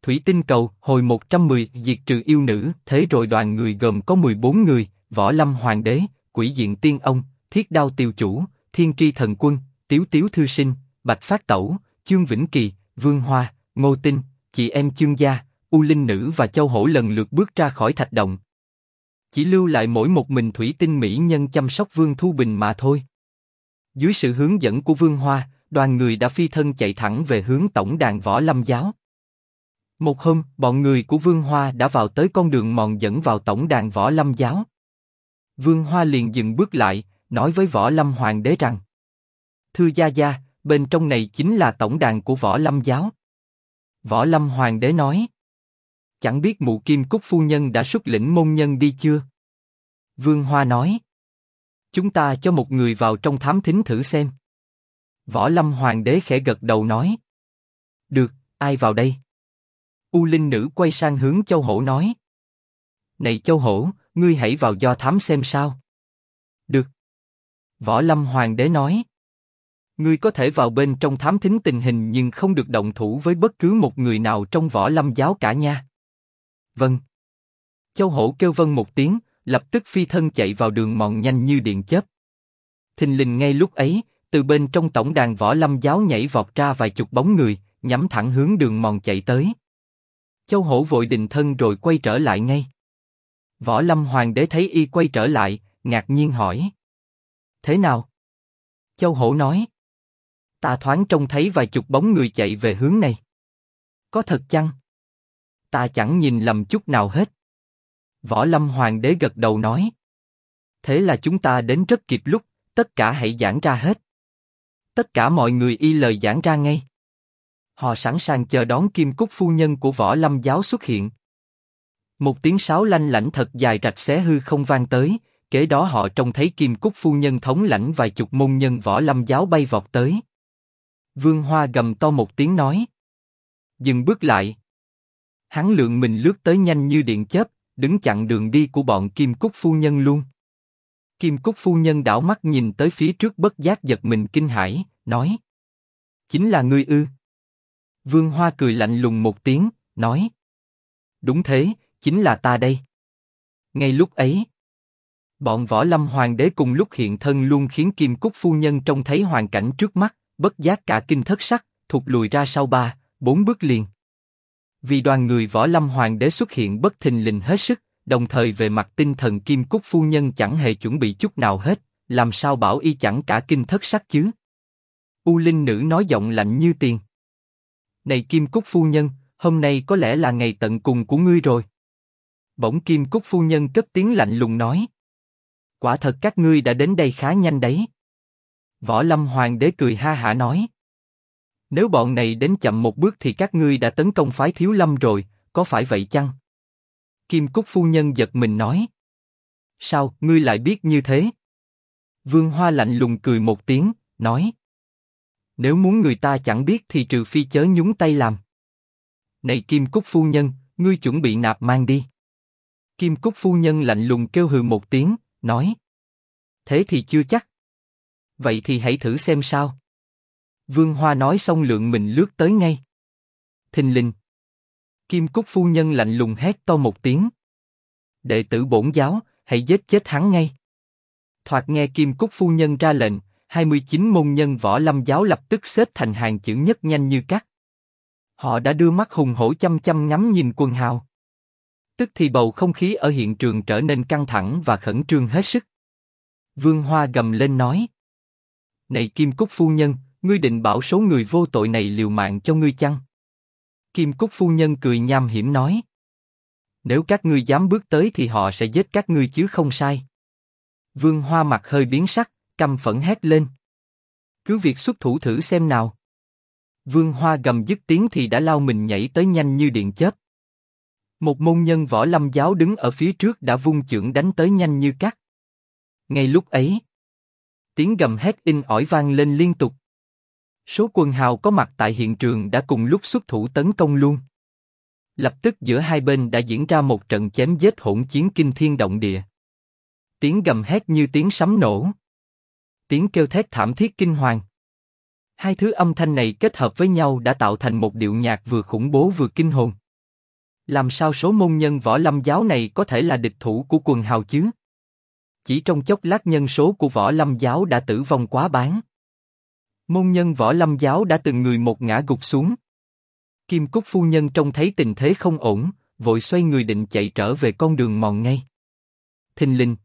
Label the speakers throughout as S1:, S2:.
S1: Thủy Tinh Cầu, hồi 110, diệt trừ yêu nữ. Thế rồi đoàn người gồm có 14 người, Võ Lâm Hoàng đế, Quỷ Diện Tiên Ông, Thiết Đao Tiều Chủ, Thiên Tri Thần Quân, Tiếu Tiếu Thư Sinh, Bạch Phát Tẩu, Chương Vĩnh Kỳ, Vương Hoa, Ngô Tinh, chị em Chương Gia, U Linh Nữ và Châu Hổ lần lượt bước ra khỏi thạch động. Chỉ lưu lại mỗi một mình Thủy Tinh mỹ nhân chăm sóc Vương Thu Bình mà thôi. Dưới sự hướng dẫn của Vương Hoa, đoàn người đã phi thân chạy thẳng về hướng tổng đàn Võ Lâm giáo. Một hôm, bọn người của Vương Hoa đã vào tới con đường mòn dẫn vào tổng đàn Võ Lâm giáo. Vương Hoa liền dừng bước lại, nói với Võ Lâm Hoàng đế rằng: Thưa gia gia, bên trong này chính là tổng đàn của Võ Lâm giáo. Võ Lâm Hoàng đế nói: Chẳng biết mụ Kim Cúc phu nhân đã xuất lĩnh môn nhân đi chưa? Vương Hoa nói: Chúng ta cho một người vào trong thám thính thử xem. Võ Lâm Hoàng đế khẽ gật đầu nói: Được, ai vào đây? U Linh Nữ quay sang hướng Châu Hổ nói: Này Châu Hổ, ngươi hãy vào do thám xem sao. Được. Võ Lâm Hoàng đế nói: Ngươi có thể vào bên trong thám thính tình hình nhưng không được động thủ với bất cứ một người nào trong Võ Lâm giáo cả nha. Vâng. Châu Hổ kêu vâng một tiếng, lập tức phi thân chạy vào đường mòn nhanh như điện chớp. Thình lình ngay lúc ấy, từ bên trong tổng đàn Võ Lâm giáo nhảy vọt ra vài chục bóng người, nhắm thẳng hướng đường mòn chạy tới. Châu Hổ vội định thân rồi quay trở lại ngay. Võ Lâm Hoàng đế thấy y quay trở lại, ngạc nhiên hỏi: Thế nào? Châu Hổ nói: Ta thoáng trông thấy vài chục bóng người chạy về hướng này. Có thật chăng? Ta chẳng nhìn lầm chút nào hết. Võ Lâm Hoàng đế gật đầu nói: Thế là chúng ta đến rất kịp lúc, tất cả hãy giãn ra hết. Tất cả mọi người y lời giãn ra ngay. Họ sẵn sàng chờ đón Kim Cúc phu nhân của Võ Lâm giáo xuất hiện. Một tiếng sáo lanh lảnh thật dài rạch xé hư không vang tới, kế đó họ trông thấy Kim Cúc phu nhân thống lãnh vài chục môn nhân Võ Lâm giáo bay vọt tới. Vương Hoa gầm to một tiếng nói: Dừng bước lại. Hắn lượn mình lướt tới nhanh như điện chớp, đứng chặn đường đi của bọn Kim Cúc phu nhân luôn. Kim Cúc phu nhân đảo mắt nhìn tới phía trước bất giác giật mình kinh hãi, nói: Chính là ngươi ư? Vương Hoa cười lạnh lùng một tiếng, nói: Đúng thế, chính là ta đây. Ngay lúc ấy, bọn Võ Lâm Hoàng đế cùng lúc hiện thân luôn khiến Kim Cúc phu nhân trông thấy hoàn cảnh trước mắt, bất giác cả kinh thất sắc, thụt lùi ra sau 3-4 bước liền. Vì đoàn người Võ Lâm Hoàng đế xuất hiện bất thình lình hết sức, đồng thời về mặt tinh thần Kim Cúc phu nhân chẳng hề chuẩn bị chút nào hết, làm sao bảo y chẳng cả kinh thất sắc chứ? U Linh Nữ nói giọng lạnh như tiền: Này Kim Cúc phu nhân, hôm nay có lẽ là ngày tận cùng của ngươi rồi. Bỗng Kim Cúc phu nhân cất tiếng lạnh lùng nói: Quả thật các ngươi đã đến đây khá nhanh đấy. Võ Lâm Hoàng đế cười ha hả nói: Nếu bọn này đến chậm một bước thì các ngươi đã tấn công phái Thiếu Lâm rồi, có phải vậy chăng? Kim Cúc phu nhân giật mình nói: Sao, ngươi lại biết như thế? Vương Hoa lạnh lùng cười một tiếng, nói: Nếu muốn người ta chẳng biết thì trừ phi chớ nhúng tay làm. Này Kim Cúc phu nhân, ngươi chuẩn bị nạp mang đi. Kim Cúc phu nhân lạnh lùng kêu hừ một tiếng, nói: Thế thì chưa chắc. Vậy thì hãy thử xem sao. Vương Hoa nói xong lượn mình lướt tới ngay. Thình lình, Kim Cúc phu nhân lạnh lùng hét to một tiếng: Đệ tử bổn giáo, hãy giết chết hắn ngay. Thoạt nghe Kim Cúc phu nhân ra lệnh, 29 môn nhân Võ Lâm giáo lập tức xếp thành hàng chữ nhất nhanh như cắt. Họ đã đưa mắt hùng hổ chăm chăm ngắm nhìn quần hào. Tức thì bầu không khí ở hiện trường trở nên căng thẳng và khẩn trương hết sức. Vương Hoa gầm lên nói: Này Kim Cúc phu nhân, ngươi định bảo số người vô tội này liều mạng cho ngươi chăng? Kim Cúc phu nhân cười nham hiểm nói: Nếu các ngươi dám bước tới thì họ sẽ giết các ngươi chứ không sai. Vương Hoa mặt hơi biến sắc, căm phẫn hét lên: Cứ việc xuất thủ thử xem nào. Vương Hoa gầm dứt tiếng thì đã lao mình nhảy tới nhanh như điện chớp. Một môn nhân Võ Lâm giáo đứng ở phía trước đã vung chưởng đánh tới nhanh như cắt. Ngay lúc ấy, tiếng gầm hét in ỏi vang lên liên tục. Số quần hào có mặt tại hiện trường đã cùng lúc xuất thủ tấn công luôn. Lập tức giữa hai bên đã diễn ra một trận chém giết hỗn chiến kinh thiên động địa. Tiếng gầm hét như tiếng sấm nổ. Tiếng kêu thét thảm thiết kinh hoàng. Hai thứ âm thanh này kết hợp với nhau đã tạo thành một điệu nhạc vừa khủng bố vừa kinh hồn. Làm sao số môn nhân võ lâm giáo này có thể là địch thủ của quần hào chứ? Chỉ trong chốc lát nhân số của võ lâm giáo đã tử vong quá bán. Môn nhân võ lâm giáo đã từng người một ngã gục xuống. Kim Cúc phu nhân trông thấy tình thế không ổn, vội xoay người định chạy trở về con đường mòn ngay. Thình lình,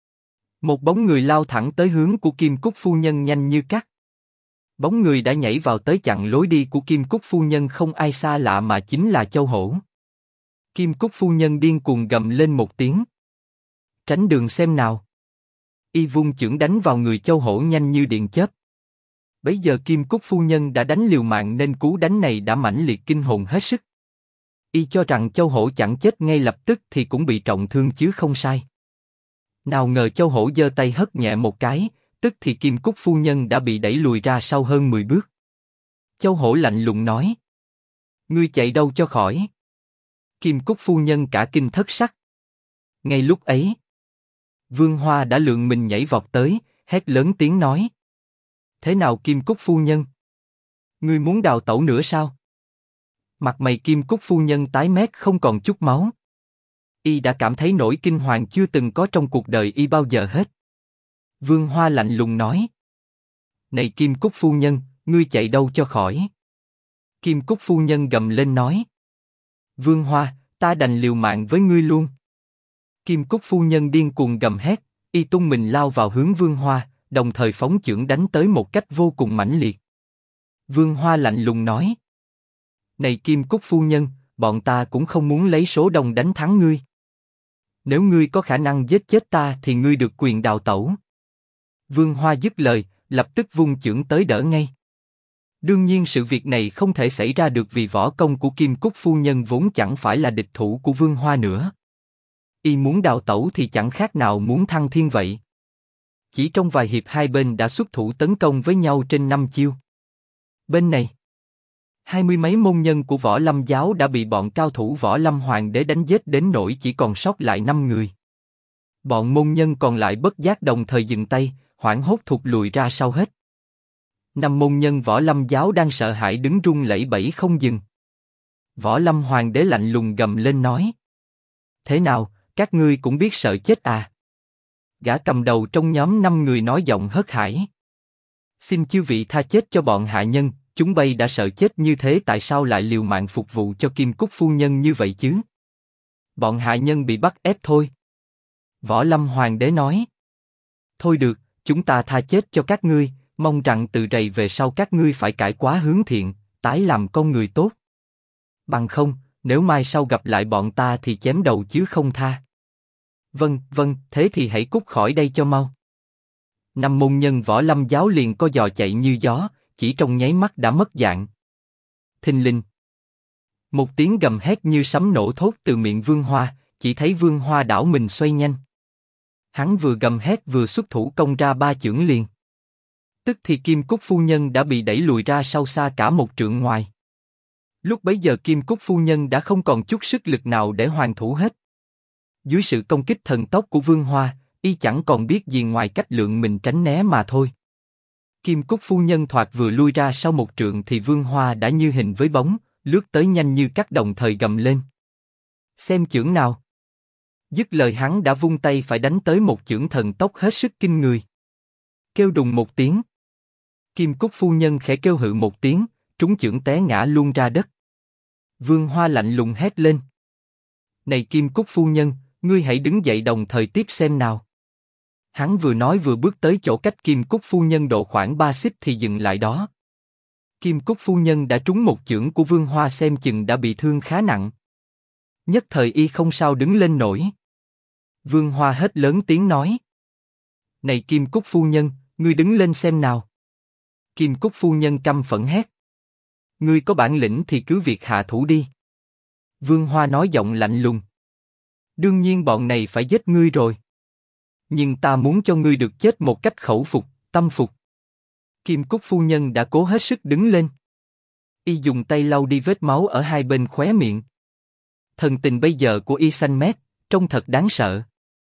S1: một bóng người lao thẳng tới hướng của Kim Cúc phu nhân nhanh như cắt. Bóng người đã nhảy vào tới chặn lối đi của Kim Cúc phu nhân không ai xa lạ mà chính là Châu Hổ. Kim Cúc phu nhân điên cuồng gầm lên một tiếng. Tránh đường xem nào. Y vung chưởng đánh vào người Châu Hổ nhanh như điện chớp. Bấy giờ Kim Cúc phu nhân đã đánh liều mạng nên cú đánh này đã mãnh liệt kinh hồn hết sức. Y cho rằng Châu Hổ chẳng chết ngay lập tức thì cũng bị trọng thương chứ không sai. Nào ngờ Châu Hổ giơ tay hất nhẹ một cái, tức thì Kim Cúc phu nhân đã bị đẩy lùi ra sau hơn 10 bước. Châu Hổ lạnh lùng nói: Ngươi chạy đâu cho khỏi? Kim Cúc phu nhân cả kinh thất sắc. Ngay lúc ấy, Vương Hoa đã lượn mình nhảy vọt tới, hét lớn tiếng nói: Thế nào Kim Cúc phu nhân? Ngươi muốn đào tẩu nữa sao? Mặt mày Kim Cúc phu nhân tái mét không còn chút máu. Y đã cảm thấy nỗi kinh hoàng chưa từng có trong cuộc đời y bao giờ hết. Vương Hoa lạnh lùng nói: Này Kim Cúc phu nhân, ngươi chạy đâu cho khỏi? Kim Cúc phu nhân gầm lên nói: Vương Hoa, ta đành liều mạng với ngươi luôn. Kim Cúc phu nhân điên cuồng gầm hét, y tung mình lao vào hướng Vương Hoa, đồng thời phóng chưởng đánh tới một cách vô cùng mãnh liệt. Vương Hoa lạnh lùng nói: Này Kim Cúc phu nhân, bọn ta cũng không muốn lấy số đông đánh thắng ngươi. Nếu ngươi có khả năng giết chết ta thì ngươi được quyền đào tẩu. Vương Hoa dứt lời, lập tức vung chưởng tới đỡ ngay. Đương nhiên sự việc này không thể xảy ra được vì võ công của Kim Cúc phu nhân vốn chẳng phải là địch thủ của Vương Hoa nữa. Y muốn đào tẩu thì chẳng khác nào muốn thăng thiên vậy. Chỉ trong vài hiệp hai bên đã xuất thủ tấn công với nhau trên 5 chiêu. Bên này, 20 mấy môn nhân của võ lâm giáo đã bị bọn cao thủ võ lâm hoàng đế đánh giết đến nỗi chỉ còn sót lại 5 người. Bọn môn nhân còn lại bất giác đồng thời dừng tay, hoảng hốt thụt lùi ra sau hết. 5 môn nhân võ lâm giáo đang sợ hãi đứng run lẩy bẩy không dừng. Võ lâm hoàng đế lạnh lùng gầm lên nói: Thế nào, các ngươi cũng biết sợ chết à? Gã cầm đầu trong nhóm 5 người nói giọng hớt hải: Xin chư vị tha chết cho bọn hạ nhân, chúng bay đã sợ chết như thế tại sao lại liều mạng phục vụ cho Kim Cúc phu nhân như vậy chứ? Bọn hạ nhân bị bắt ép thôi. Võ lâm hoàng đế nói: Thôi được, chúng ta tha chết cho các ngươi, mong rằng từ rày về sau các ngươi phải cải quá hướng thiện, tái làm con người tốt. Bằng không, nếu mai sau gặp lại bọn ta thì chém đầu chứ không tha. Vâng, vâng, thế thì hãy cút khỏi đây cho mau. 5 môn nhân võ lâm giáo liền co giò chạy như gió, chỉ trong nháy mắt đã mất dạng. Thình lình, một tiếng gầm hét như sấm nổ thốt từ miệng Vương Hoa, chỉ thấy Vương Hoa đảo mình xoay nhanh. Hắn vừa gầm hét vừa xuất thủ công ra 3 chưởng liền. Tức thì Kim Cúc phu nhân đã bị đẩy lùi ra sau xa cả 1 trượng ngoài. Lúc bấy giờ Kim Cúc phu nhân đã không còn chút sức lực nào để hoàn thủ hết. Dưới sự công kích thần tốc của Vương Hoa, y chẳng còn biết gì ngoài cách lượng mình tránh né mà thôi. Kim Cúc phu nhân thoạt vừa lui ra sau 1 trượng thì Vương Hoa đã như hình với bóng, lướt tới nhanh như cắt đồng thời gầm lên: Xem chưởng nào! Dứt lời hắn đã vung tay phải đánh tới 1 chưởng thần tốc hết sức kinh người. Kêu đùng một tiếng. Kim Cúc phu nhân khẽ kêu hự một tiếng, trúng chưởng té ngã luôn ra đất. Vương Hoa lạnh lùng hét lên: Này Kim Cúc phu nhân, ngươi hãy đứng dậy đồng thời tiếp xem nào. Hắn vừa nói vừa bước tới chỗ cách Kim Cúc phu nhân độ khoảng 3 xích thì dừng lại đó. Kim Cúc phu nhân đã trúng 1 chưởng của Vương Hoa xem chừng đã bị thương khá nặng. Nhất thời y không sao đứng lên nổi. Vương Hoa hét lớn tiếng nói: Này Kim Cúc phu nhân, ngươi đứng lên xem nào. Kim Cúc phu nhân căm phẫn hét: Ngươi có bản lĩnh thì cứ việc hạ thủ đi. Vương Hoa nói giọng lạnh lùng: Đương nhiên bọn này phải giết ngươi rồi. Nhưng ta muốn cho ngươi được chết một cách khẩu phục, tâm phục. Kim Cúc phu nhân đã cố hết sức đứng lên. Y dùng tay lau đi vết máu ở hai bên khóe miệng. Thần tình bây giờ của y xanh mét, trông thật đáng sợ.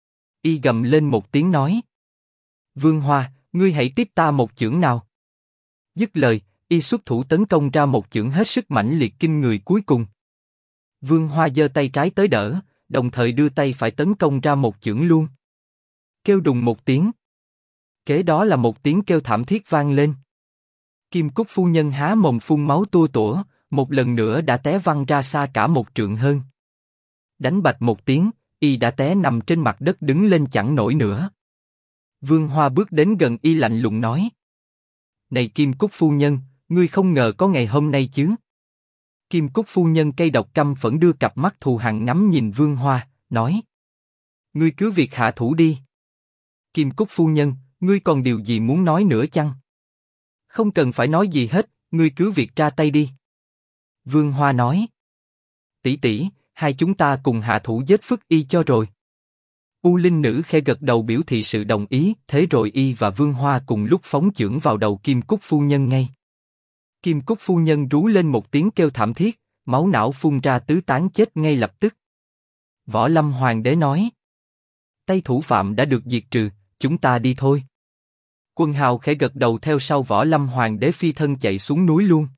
S1: Y gầm lên một tiếng nói: Vương Hoa, ngươi hãy tiếp ta 1 chưởng nào. Dứt lời, y xuất thủ tấn công ra 1 chưởng hết sức mãnh liệt kinh người cuối cùng. Vương Hoa giơ tay trái tới đỡ, đồng thời đưa tay phải tấn công ra một chưởng luôn. Kêu đùng một tiếng. Kế đó là một tiếng kêu thảm thiết vang lên. Kim Cúc phu nhân há mồm phun máu tua tủa, một lần nữa đã té văng ra xa cả một trượng hơn. Đánh bạch một tiếng, y đã té nằm trên mặt đất đứng lên chẳng nổi nữa. Vương Hoa bước đến gần y lạnh lùng nói: Này Kim Cúc phu nhân, ngươi không ngờ có ngày hôm nay chứ? Kim Cúc phu nhân cay độc căm phẫn đưa cặp mắt thù hằn ngắm nhìn Vương Hoa, nói: Ngươi cứ việc hạ thủ đi. Kim Cúc phu nhân, ngươi còn điều gì muốn nói nữa chăng? Không cần phải nói gì hết, ngươi cứ việc ra tay đi. Vương Hoa nói: Tỷ tỷ, hai chúng ta cùng hạ thủ giết Phất Y cho rồi. U Linh Nữ khẽ gật đầu biểu thị sự đồng ý, thế rồi y và Vương Hoa cùng lúc phóng chưởng vào đầu Kim Cúc phu nhân ngay. Kim Cúc phu nhân rú lên một tiếng kêu thảm thiết, máu não phun ra tứ tán chết ngay lập tức. Võ Lâm Hoàng đế nói: Tay thủ phạm đã được diệt trừ, chúng ta đi thôi. Quân hào khẽ gật đầu theo sau Võ Lâm Hoàng đế phi thân chạy xuống núi luôn.